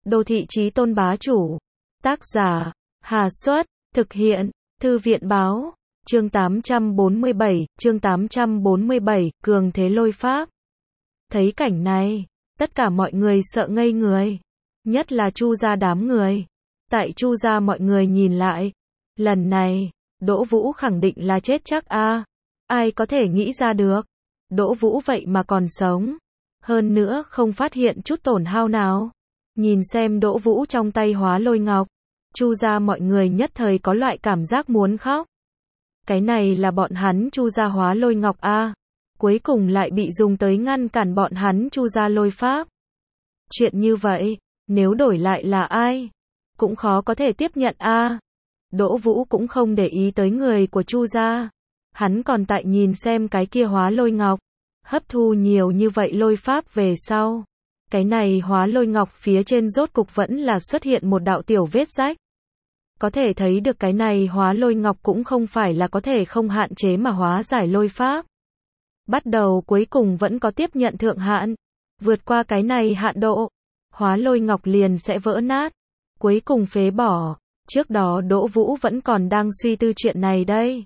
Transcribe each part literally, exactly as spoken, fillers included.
Đô thị chí tôn bá chủ. Tác giả, Hà Xuất, thực hiện, Thư viện báo, chương tám trăm bốn mươi bảy, chương tám trăm bốn mươi bảy, cường thế lôi pháp. Thấy cảnh này, tất cả mọi người sợ ngây người, nhất là Chu gia đám người. Tại Chu gia mọi người nhìn lại, lần này, Đỗ Vũ khẳng định là chết chắc a. Ai có thể nghĩ ra được, Đỗ Vũ vậy mà còn sống, hơn nữa không phát hiện chút tổn hao nào. Nhìn xem Đỗ Vũ trong tay hóa lôi ngọc, Chu gia mọi người nhất thời có loại cảm giác muốn khóc. Cái này là bọn hắn Chu gia hóa lôi ngọc a, cuối cùng lại bị dùng tới ngăn cản bọn hắn Chu gia lôi pháp. Chuyện như vậy, nếu đổi lại là ai, cũng khó có thể tiếp nhận a. Đỗ Vũ cũng không để ý tới người của Chu gia, hắn còn tại nhìn xem cái kia hóa lôi ngọc, hấp thu nhiều như vậy lôi pháp về sau. Cái này hóa lôi ngọc phía trên rốt cục vẫn là xuất hiện một đạo tiểu vết rách. Có thể thấy được cái này hóa lôi ngọc cũng không phải là có thể không hạn chế mà hóa giải lôi pháp. Bắt đầu cuối cùng vẫn có tiếp nhận thượng hạn. Vượt qua cái này hạn độ, hóa lôi ngọc liền sẽ vỡ nát. Cuối cùng phế bỏ. Trước đó Đỗ Vũ vẫn còn đang suy tư chuyện này đây.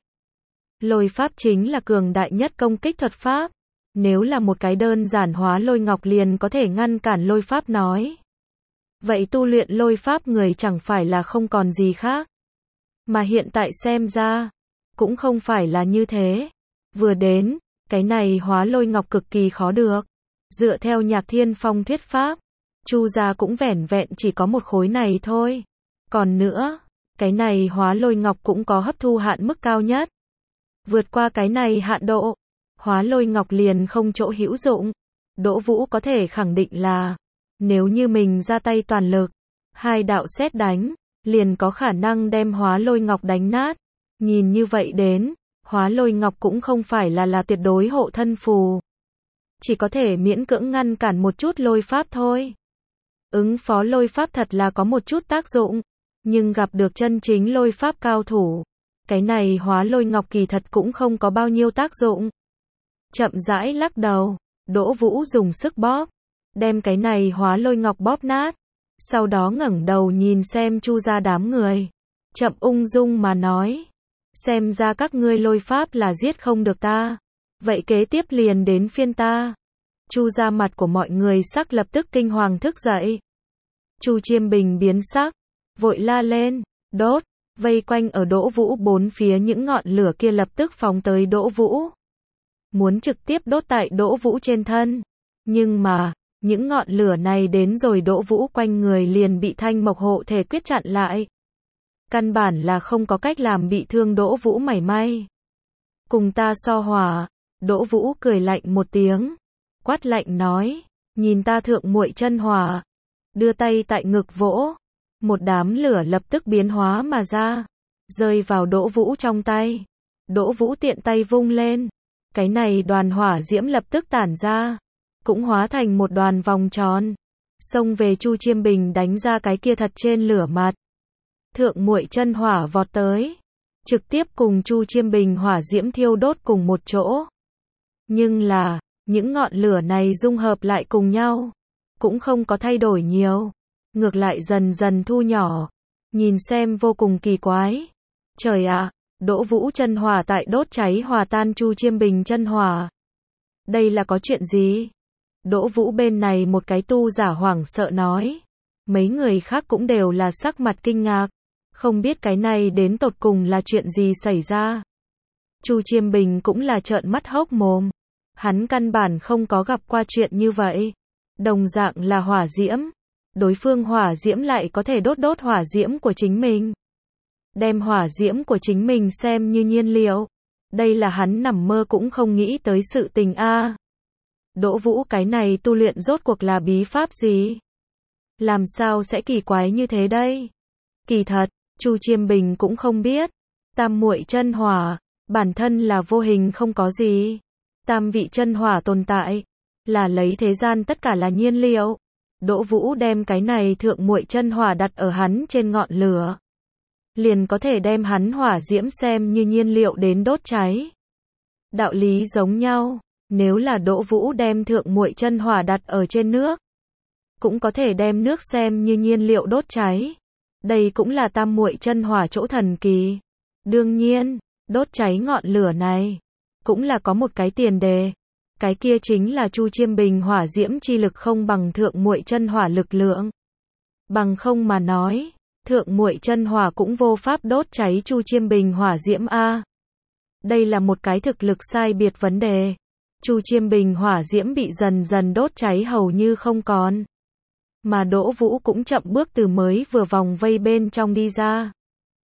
Lôi pháp chính là cường đại nhất công kích thuật pháp. Nếu là một cái đơn giản hóa lôi ngọc liền có thể ngăn cản lôi pháp nói, vậy tu luyện lôi pháp người chẳng phải là không còn gì khác. Mà hiện tại xem ra, cũng không phải là như thế. Vừa đến, cái này hóa lôi ngọc cực kỳ khó được. Dựa theo Nhạc Thiên Phong thuyết pháp, Chu gia cũng vẻn vẹn chỉ có một khối này thôi. Còn nữa, cái này hóa lôi ngọc cũng có hấp thu hạn mức cao nhất. Vượt qua cái này hạn độ, hóa lôi ngọc liền không chỗ hữu dụng. Đỗ Vũ có thể khẳng định là, nếu như mình ra tay toàn lực, hai đạo sét đánh, liền có khả năng đem hóa lôi ngọc đánh nát. Nhìn như vậy đến, hóa lôi ngọc cũng không phải là là tuyệt đối hộ thân phù. Chỉ có thể miễn cưỡng ngăn cản một chút lôi pháp thôi. Ứng phó lôi pháp thật là có một chút tác dụng, nhưng gặp được chân chính lôi pháp cao thủ, cái này hóa lôi ngọc kỳ thật cũng không có bao nhiêu tác dụng. Chậm rãi lắc đầu, Đỗ Vũ dùng sức bóp, đem cái này hóa lôi ngọc bóp nát. Sau đó ngẩng đầu nhìn xem Chu gia đám người, chậm ung dung mà nói, xem ra các ngươi lôi pháp là giết không được ta, vậy kế tiếp liền đến phiên ta. Chu gia mặt của mọi người sắc lập tức kinh hoàng thức dậy. Chu Chiêm Bình biến sắc, vội la lên, đốt, vây quanh ở Đỗ Vũ bốn phía những ngọn lửa kia lập tức phóng tới Đỗ Vũ. Muốn trực tiếp đốt tại Đỗ Vũ trên thân. Nhưng mà, những ngọn lửa này đến rồi Đỗ Vũ quanh người liền bị thanh mộc hộ thể quyết chặn lại. Căn bản là không có cách làm bị thương Đỗ Vũ mảy may. Cùng ta so hỏa, Đỗ Vũ cười lạnh một tiếng, quát lạnh nói, nhìn ta thượng muội chân hỏa. Đưa tay tại ngực vỗ, một đám lửa lập tức biến hóa mà ra, rơi vào Đỗ Vũ trong tay. Đỗ Vũ tiện tay vung lên, cái này đoàn hỏa diễm lập tức tản ra, cũng hóa thành một đoàn vòng tròn, xông về Chu Chiêm Bình đánh ra cái kia thật trên lửa mặt. Thượng muội chân hỏa vọt tới, trực tiếp cùng Chu Chiêm Bình hỏa diễm thiêu đốt cùng một chỗ. Nhưng là, những ngọn lửa này dung hợp lại cùng nhau, cũng không có thay đổi nhiều, ngược lại dần dần thu nhỏ, nhìn xem vô cùng kỳ quái. Trời ạ, Đỗ Vũ chân hỏa tại đốt cháy hòa tan Chu Chiêm Bình chân hỏa. Đây là có chuyện gì? Đỗ Vũ bên này một cái tu giả hoảng sợ nói. Mấy người khác cũng đều là sắc mặt kinh ngạc, không biết cái này đến tột cùng là chuyện gì xảy ra. Chu Chiêm Bình cũng là trợn mắt hốc mồm. Hắn căn bản không có gặp qua chuyện như vậy. Đồng dạng là hỏa diễm, đối phương hỏa diễm lại có thể đốt đốt hỏa diễm của chính mình. Đem hỏa diễm của chính mình xem như nhiên liệu. Đây là hắn nằm mơ cũng không nghĩ tới sự tình a. Đỗ Vũ cái này tu luyện rốt cuộc là bí pháp gì? Làm sao sẽ kỳ quái như thế đây? Kỳ thật, Chu Chiêm Bình cũng không biết. Tam muội chân hỏa, bản thân là vô hình không có gì. Tam vị chân hỏa tồn tại, là lấy thế gian tất cả là nhiên liệu. Đỗ Vũ đem cái này thượng muội chân hỏa đặt ở hắn trên ngọn lửa, liền có thể đem hắn hỏa diễm xem như nhiên liệu đến đốt cháy. Đạo lý giống nhau, nếu là Đỗ Vũ đem thượng muội chân hỏa đặt ở trên nước, cũng có thể đem nước xem như nhiên liệu đốt cháy. Đây cũng là tam muội chân hỏa chỗ thần kỳ. Đương nhiên, đốt cháy ngọn lửa này, cũng là có một cái tiền đề. Cái kia chính là Chu Chiêm Bình hỏa diễm chi lực không bằng thượng muội chân hỏa lực lượng. Bằng không mà nói, thượng muội chân hỏa cũng vô pháp đốt cháy Chu Chiêm Bình hỏa diễm a. Đây là một cái thực lực sai biệt vấn đề. Chu Chiêm Bình hỏa diễm bị dần dần đốt cháy hầu như không còn. Mà Đỗ Vũ cũng chậm bước từ mới vừa vòng vây bên trong đi ra.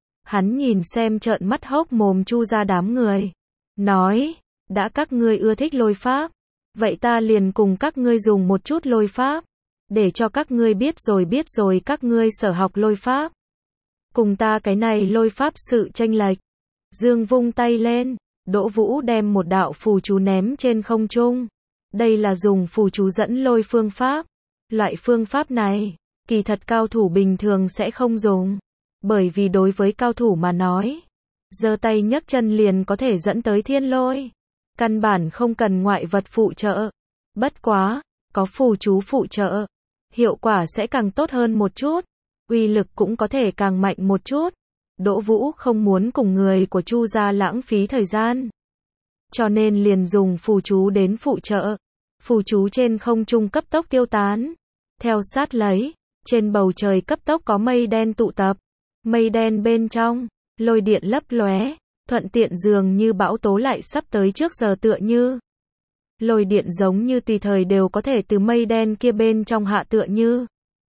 Hắn nhìn xem trợn mắt hốc mồm Chu ra đám người. Nói, đã các ngươi ưa thích lôi pháp, vậy ta liền cùng các ngươi dùng một chút lôi pháp. Để cho các ngươi biết rồi biết rồi các ngươi sở học lôi pháp. Cùng ta cái này lôi pháp sự chênh lệch. Dương vung tay lên, Đỗ Vũ đem một đạo phù chú ném trên không trung. Đây là dùng phù chú dẫn lôi phương pháp. Loại phương pháp này, kỳ thật cao thủ bình thường sẽ không dùng. Bởi vì đối với cao thủ mà nói, giơ tay nhấc chân liền có thể dẫn tới thiên lôi. Căn bản không cần ngoại vật phụ trợ. Bất quá, có phù chú phụ trợ, hiệu quả sẽ càng tốt hơn một chút. Uy lực cũng có thể càng mạnh một chút. Đỗ Vũ không muốn cùng người của Chu gia lãng phí thời gian. Cho nên liền dùng phù chú đến phụ trợ. Phù chú trên không trung cấp tốc tiêu tán. Theo sát lấy, trên bầu trời cấp tốc có mây đen tụ tập. Mây đen bên trong, lôi điện lấp lóe, thuận tiện dường như bão tố lại sắp tới trước giờ tựa như. Lôi điện giống như tùy thời đều có thể từ mây đen kia bên trong hạ tựa như.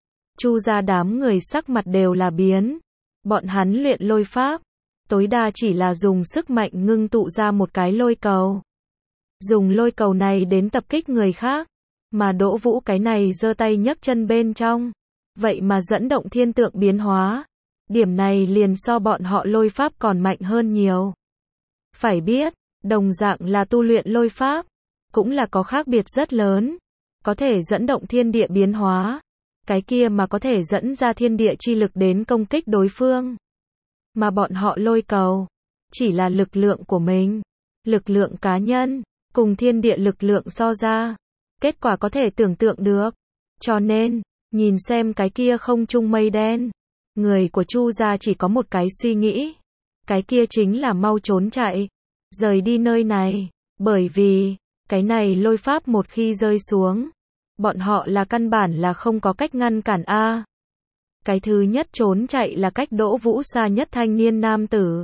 Chu gia đám người sắc mặt đều là biến. Bọn hắn luyện lôi pháp, tối đa chỉ là dùng sức mạnh ngưng tụ ra một cái lôi cầu. Dùng lôi cầu này đến tập kích người khác. Mà Đỗ Vũ cái này giơ tay nhấc chân bên trong. Vậy mà dẫn động thiên tượng biến hóa. Điểm này liền so bọn họ lôi pháp còn mạnh hơn nhiều. Phải biết, đồng dạng là tu luyện lôi pháp, cũng là có khác biệt rất lớn. Có thể dẫn động thiên địa biến hóa. Cái kia mà có thể dẫn ra thiên địa chi lực đến công kích đối phương. Mà bọn họ lôi cầu, chỉ là lực lượng của mình. Lực lượng cá nhân, cùng thiên địa lực lượng so ra. Kết quả có thể tưởng tượng được. Cho nên, nhìn xem cái kia không trung mây đen. Người của Chu gia chỉ có một cái suy nghĩ. Cái kia chính là mau trốn chạy. Rời đi nơi này. Bởi vì, cái này lôi pháp một khi rơi xuống. Bọn họ là căn bản là không có cách ngăn cản a. Cái thứ nhất trốn chạy là cách Đỗ Vũ xa nhất thanh niên nam tử.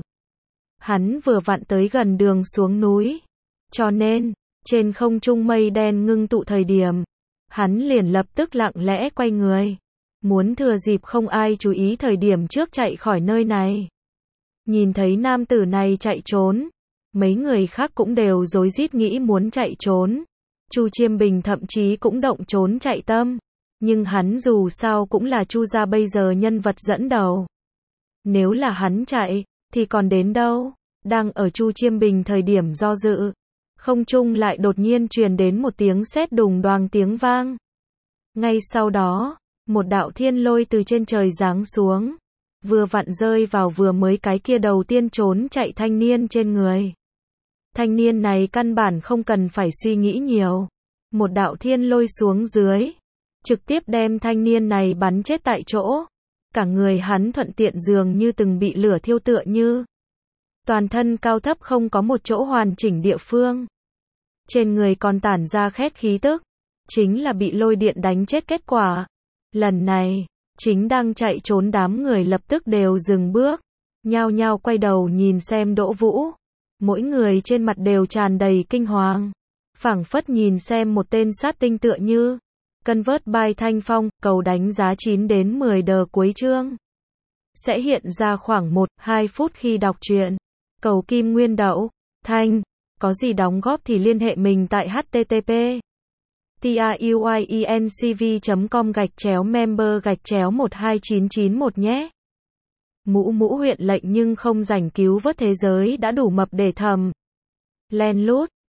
Hắn vừa vặn tới gần đường xuống núi. Cho nên, trên không trung mây đen ngưng tụ thời điểm, hắn liền lập tức lặng lẽ quay người. Muốn thừa dịp không ai chú ý thời điểm trước chạy khỏi nơi này. Nhìn thấy nam tử này chạy trốn, mấy người khác cũng đều rối rít nghĩ muốn chạy trốn. Chu Chiêm Bình thậm chí cũng động trốn chạy tâm. Nhưng hắn dù sao cũng là Chu gia bây giờ nhân vật dẫn đầu. Nếu là hắn chạy, thì còn đến đâu? Đang ở Chu Chiêm Bình thời điểm do dự. Không trung lại đột nhiên truyền đến một tiếng sét đùng đoàng tiếng vang. Ngay sau đó, một đạo thiên lôi từ trên trời giáng xuống. Vừa vặn rơi vào vừa mới cái kia đầu tiên trốn chạy thanh niên trên người. Thanh niên này căn bản không cần phải suy nghĩ nhiều. Một đạo thiên lôi xuống dưới. Trực tiếp đem thanh niên này bắn chết tại chỗ. Cả người hắn thuận tiện dường như từng bị lửa thiêu tựa như. Toàn thân cao thấp không có một chỗ hoàn chỉnh địa phương. Trên người còn tản ra khét khí tức. Chính là bị lôi điện đánh chết kết quả. Lần này, chính đang chạy trốn đám người lập tức đều dừng bước. Nhao nhao quay đầu nhìn xem Đỗ Vũ. Mỗi người trên mặt đều tràn đầy kinh hoàng. Phảng phất nhìn xem một tên sát tinh tựa như. Convert by Thanh Phong, cầu đánh giá chín đến mười đờ cuối chương. Sẽ hiện ra khoảng một đến hai phút khi đọc truyện. Cầu kim nguyên đậu, Thanh. Có gì đóng góp thì liên hệ mình tại http truyencv chấm com gạch chéo member gạch chéo một hai chín chín một nhé. Mũ mũ huyện lệnh nhưng không rảnh cứu vớt thế giới đã đủ mập để thầm. Len lút,